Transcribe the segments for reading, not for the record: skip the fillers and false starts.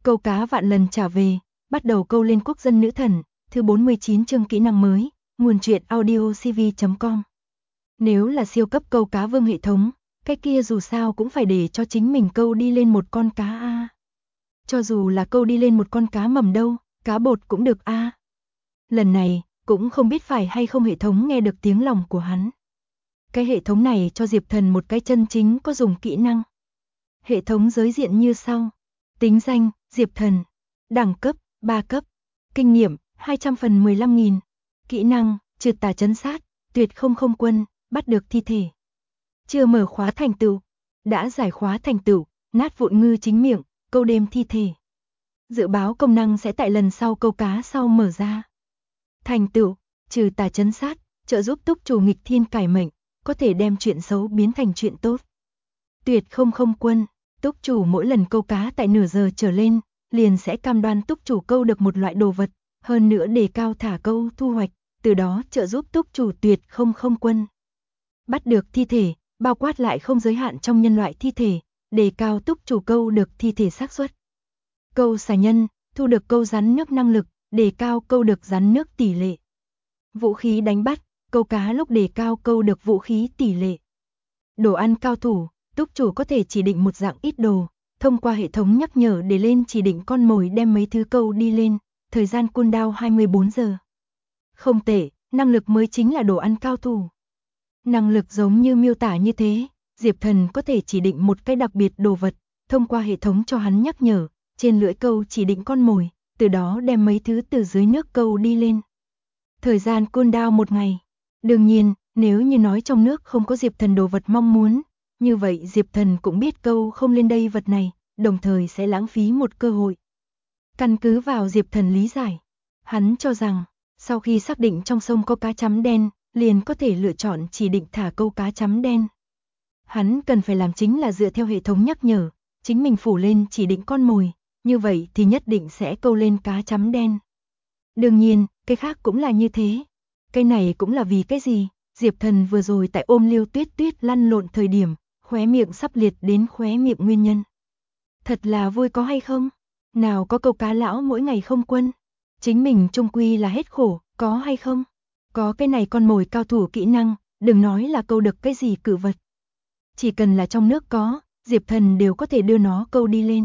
Câu cá vạn lần trả về, bắt đầu câu lên quốc dân nữ thần, thứ 49 chương kỹ năng mới, nguồn truyện audiocv.com. Nếu là siêu cấp câu cá vương hệ thống, cái kia dù sao cũng phải để cho chính mình câu đi lên một con cá a. Cho dù là câu đi lên một con cá mầm đâu, cá bột cũng được a. Lần này, cũng không biết phải hay không hệ thống nghe được tiếng lòng của hắn. Cái hệ thống này cho Diệp Thần một cái chân chính có dùng kỹ năng. Hệ thống giới diện như sau. Tính danh, Diệp Thần. Đẳng cấp, 3 cấp. Kinh nghiệm, 200 phần 15.000. Kỹ năng, trượt tà trấn sát, tuyệt không không quân, bắt được thi thể. Chưa mở khóa thành tựu. Đã giải khóa thành tựu, nát vụn ngư chính miệng, câu đêm thi thể. Dự báo công năng sẽ tại lần sau câu cá sau mở ra. Thành tựu, trừ tà trấn sát, trợ giúp túc chủ nghịch thiên cải mệnh, có thể đem chuyện xấu biến thành chuyện tốt. Tuyệt không không quân, túc chủ mỗi lần câu cá tại nửa giờ trở lên, liền sẽ cam đoan túc chủ câu được một loại đồ vật, hơn nữa đề cao thả câu thu hoạch, từ đó trợ giúp túc chủ tuyệt không không quân. Bắt được thi thể, bao quát lại không giới hạn trong nhân loại thi thể, đề cao túc chủ câu được thi thể xác suất. Câu xà nhân, thu được câu rắn nước năng lực, đề cao câu được rắn nước tỷ lệ. Vũ khí đánh bắt, câu cá lúc đề cao câu được vũ khí tỷ lệ. Đồ ăn cao thủ, túc chủ có thể chỉ định một dạng ít đồ, thông qua hệ thống nhắc nhở để lên chỉ định con mồi đem mấy thứ câu đi lên, thời gian cooldown 24 giờ. Không tệ, năng lực mới chính là đồ ăn cao thủ. Năng lực giống như miêu tả như thế, Diệp Thần có thể chỉ định một cái đặc biệt đồ vật, thông qua hệ thống cho hắn nhắc nhở, trên lưỡi câu chỉ định con mồi, từ đó đem mấy thứ từ dưới nước câu đi lên. Thời gian cooldown 1 ngày. Đương nhiên, nếu như nói trong nước không có Diệp Thần đồ vật mong muốn, như vậy Diệp Thần cũng biết câu không lên đây vật này, đồng thời sẽ lãng phí một cơ hội. Căn cứ vào Diệp Thần lý giải, hắn cho rằng, sau khi xác định trong sông có cá chấm đen, liền có thể lựa chọn chỉ định thả câu cá chấm đen. Hắn cần phải làm chính là dựa theo hệ thống nhắc nhở, chính mình phủ lên chỉ định con mồi, như vậy thì nhất định sẽ câu lên cá chấm đen. Đương nhiên, cái khác cũng là như thế. Cái này cũng là vì cái gì? Diệp Thần vừa rồi tại ôm Liêu Tuyết Tuyết lăn lộn thời điểm, khóe miệng sắp liệt đến khóe miệng nguyên nhân. Thật là vui có hay không? Nào có câu cá lão mỗi ngày không quân? Chính mình chung quy là hết khổ, có hay không? Có cái này con mồi cao thủ kỹ năng, đừng nói là câu được cái gì cự vật. Chỉ cần là trong nước có, Diệp Thần đều có thể đưa nó câu đi lên.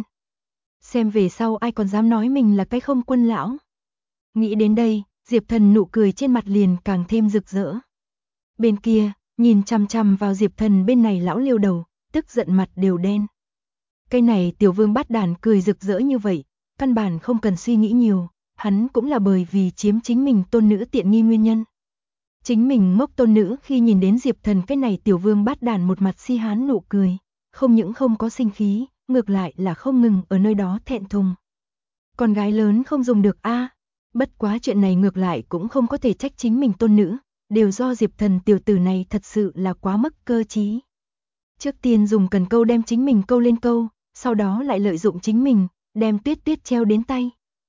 Xem về sau ai còn dám nói mình là cái không quân lão. Nghĩ đến đây, Diệp Thần nụ cười trên mặt liền càng thêm rực rỡ. Bên kia, nhìn chằm chằm vào Diệp Thần bên này lão Liêu đầu, tức giận mặt đều đen. Cái này tiểu vương bát đàn cười rực rỡ như vậy, căn bản không cần suy nghĩ nhiều, hắn cũng là bởi vì chiếm chính mình tôn nữ tiện nghi nguyên nhân. Chính mình ngốc tôn nữ khi nhìn đến Diệp Thần cái này tiểu vương bát đàn một mặt si hán nụ cười, không những không có sinh khí, ngược lại là không ngừng ở nơi đó thẹn thùng. Con gái lớn không dùng được a. Bất quá chuyện này ngược lại cũng không có thể trách chính mình tôn nữ, đều do Diệp Thần tiểu tử này thật sự là quá mức cơ trí. Trước tiên dùng cần câu đem chính mình câu lên câu, sau đó lại lợi dụng chính mình, đem Tuyết Tuyết treo đến tay.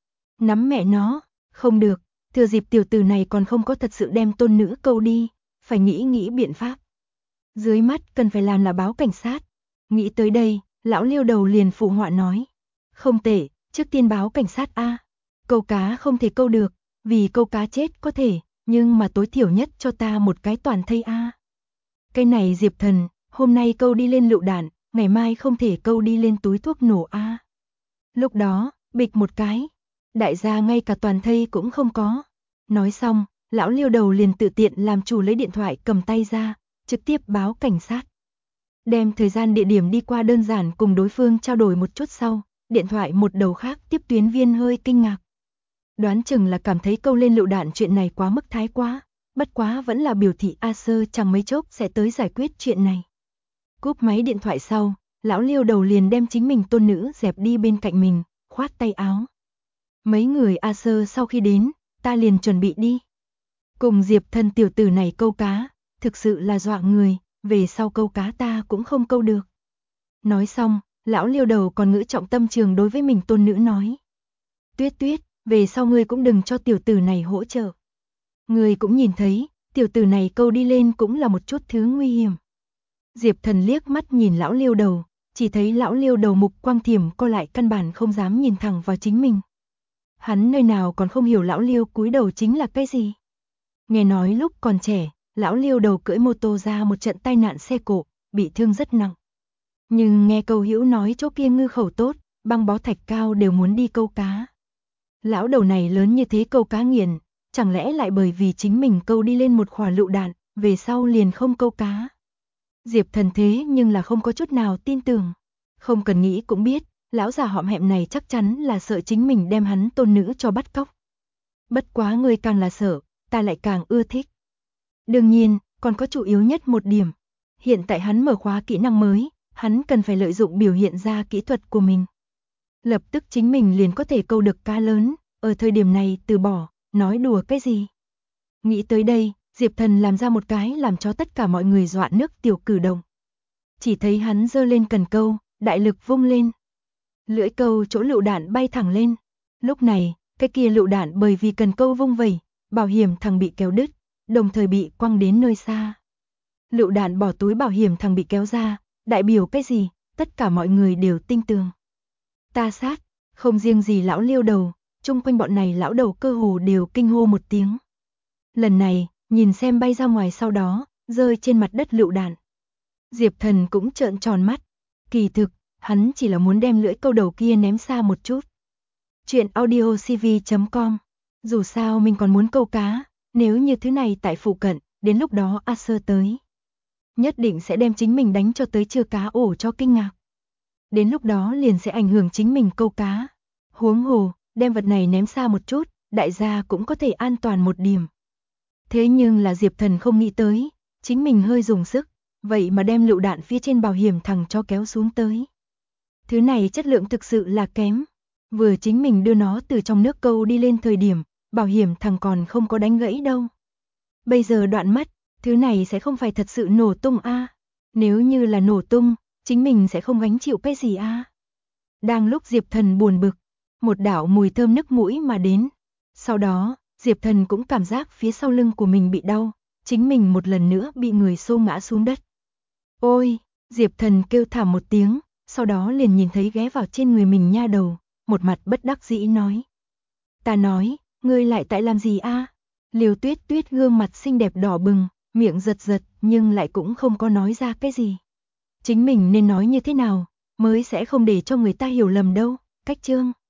Nắm mẹ nó, không được, thừa dịp tiểu tử này còn không có thật sự đem tôn nữ câu đi, phải nghĩ biện pháp. Dưới mắt cần phải làm là báo cảnh sát. Nghĩ tới đây, lão Liêu đầu liền phụ họa nói. Không tệ, trước tiên báo cảnh sát a. Câu cá không thể câu được, vì câu cá chết có thể, nhưng mà tối thiểu nhất cho ta một cái toàn thây a. Cái này Diệp Thần, hôm nay câu đi lên lựu đạn, ngày mai không thể câu đi lên túi thuốc nổ a. Lúc đó, bịch một cái, đại gia ngay cả toàn thây cũng không có. Nói xong, lão Liêu đầu liền tự tiện làm chủ lấy điện thoại cầm tay ra, trực tiếp báo cảnh sát. Đem thời gian địa điểm đi qua đơn giản cùng đối phương trao đổi một chút sau, điện thoại một đầu khác tiếp tuyến viên hơi kinh ngạc. Đoán chừng là cảm thấy câu lên lựu đạn chuyện này quá mức thái quá, bất quá vẫn là biểu thị A Sơ chẳng mấy chốc sẽ tới giải quyết chuyện này. Cúp máy điện thoại sau, lão Liêu đầu liền đem chính mình tôn nữ dẹp đi bên cạnh mình, khoát tay áo. Mấy người A Sơ sau khi đến, ta liền chuẩn bị đi. Cùng Diệp Thần tiểu tử này câu cá, thực sự là dọa người, về sau câu cá ta cũng không câu được. Nói xong, lão Liêu đầu còn ngữ trọng tâm trường đối với mình tôn nữ nói. Tuyết Tuyết, về sau ngươi cũng đừng cho tiểu tử này hỗ trợ. Ngươi cũng nhìn thấy, tiểu tử này câu đi lên cũng là một chút thứ nguy hiểm. Diệp Thần liếc mắt nhìn lão Liêu đầu, chỉ thấy lão Liêu đầu mục quang thiểm co lại căn bản không dám nhìn thẳng vào chính mình. Hắn nơi nào còn không hiểu lão Liêu cúi đầu chính là cái gì. Nghe nói lúc còn trẻ, lão Liêu đầu cưỡi mô tô ra một trận tai nạn xe cộ, bị thương rất nặng. Nhưng nghe câu hữu nói chỗ kia ngư khẩu tốt, băng bó thạch cao đều muốn đi câu cá. Lão đầu này lớn như thế câu cá nghiền, chẳng lẽ lại bởi vì chính mình câu đi lên một khỏa lựu đạn, về sau liền không câu cá. Diệp Thần thế nhưng là không có chút nào tin tưởng. Không cần nghĩ cũng biết, lão già hõm hẹm này chắc chắn là sợ chính mình đem hắn tôn nữ cho bắt cóc. Bất quá ngươi càng là sợ, ta lại càng ưa thích. Đương nhiên, còn có chủ yếu nhất một điểm. Hiện tại hắn mở khóa kỹ năng mới, hắn cần phải lợi dụng biểu hiện ra kỹ thuật của mình. Lập tức chính mình liền có thể câu được cá lớn, ở thời điểm này từ bỏ, nói đùa cái gì. Nghĩ tới đây, Diệp Thần làm ra một cái làm cho tất cả mọi người dọa nước tiểu cử động. Chỉ thấy hắn giơ lên cần câu, đại lực vung lên. Lưỡi câu chỗ lựu đạn bay thẳng lên. Lúc này, cái kia lựu đạn bởi vì cần câu vung vẩy, bảo hiểm thằng bị kéo đứt, đồng thời bị quăng đến nơi xa. Lựu đạn bỏ túi bảo hiểm thằng bị kéo ra, đại biểu cái gì, tất cả mọi người đều tin tưởng. Ta sát, không riêng gì lão Liêu đầu, chung quanh bọn này lão đầu cơ hồ đều kinh hô một tiếng. Lần này, nhìn xem bay ra ngoài sau đó, rơi trên mặt đất lựu đạn. Diệp Thần cũng trợn tròn mắt. Kỳ thực, hắn chỉ là muốn đem lưỡi câu đầu kia ném xa một chút. Chuyện audiocv.com. Dù sao mình còn muốn câu cá, nếu như thứ này tại phụ cận, đến lúc đó A Sơ tới. Nhất định sẽ đem chính mình đánh cho tới chưa cá ổ cho kinh ngạc. Đến lúc đó liền sẽ ảnh hưởng chính mình câu cá. Huống hồ, đem vật này ném xa một chút, đại gia cũng có thể an toàn một điểm. Thế nhưng là Diệp Thần không nghĩ tới, chính mình hơi dùng sức, vậy mà đem lựu đạn phía trên bảo hiểm thằng cho kéo xuống tới. Thứ này chất lượng thực sự là kém. Vừa chính mình đưa nó từ trong nước câu đi lên thời điểm, bảo hiểm thằng còn không có đánh gãy đâu. Bây giờ đoạn mất, thứ này sẽ không phải thật sự nổ tung a. Nếu như là nổ tung, chính mình sẽ không gánh chịu cái gì a. Đang lúc Diệp Thần buồn bực, một đạo mùi thơm nức mũi mà đến. Sau đó, Diệp Thần cũng cảm giác phía sau lưng của mình bị đau, chính mình một lần nữa bị người xô ngã xuống đất. Ôi, Diệp Thần kêu thảm một tiếng, sau đó liền nhìn thấy ghé vào trên người mình nha đầu, một mặt bất đắc dĩ nói. Ta nói, ngươi lại tại làm gì a? Liêu Tuyết Tuyết gương mặt xinh đẹp đỏ bừng, miệng giật giật nhưng lại cũng không có nói ra cái gì. Chính mình nên nói như thế nào, mới sẽ không để cho người ta hiểu lầm đâu, cách chương.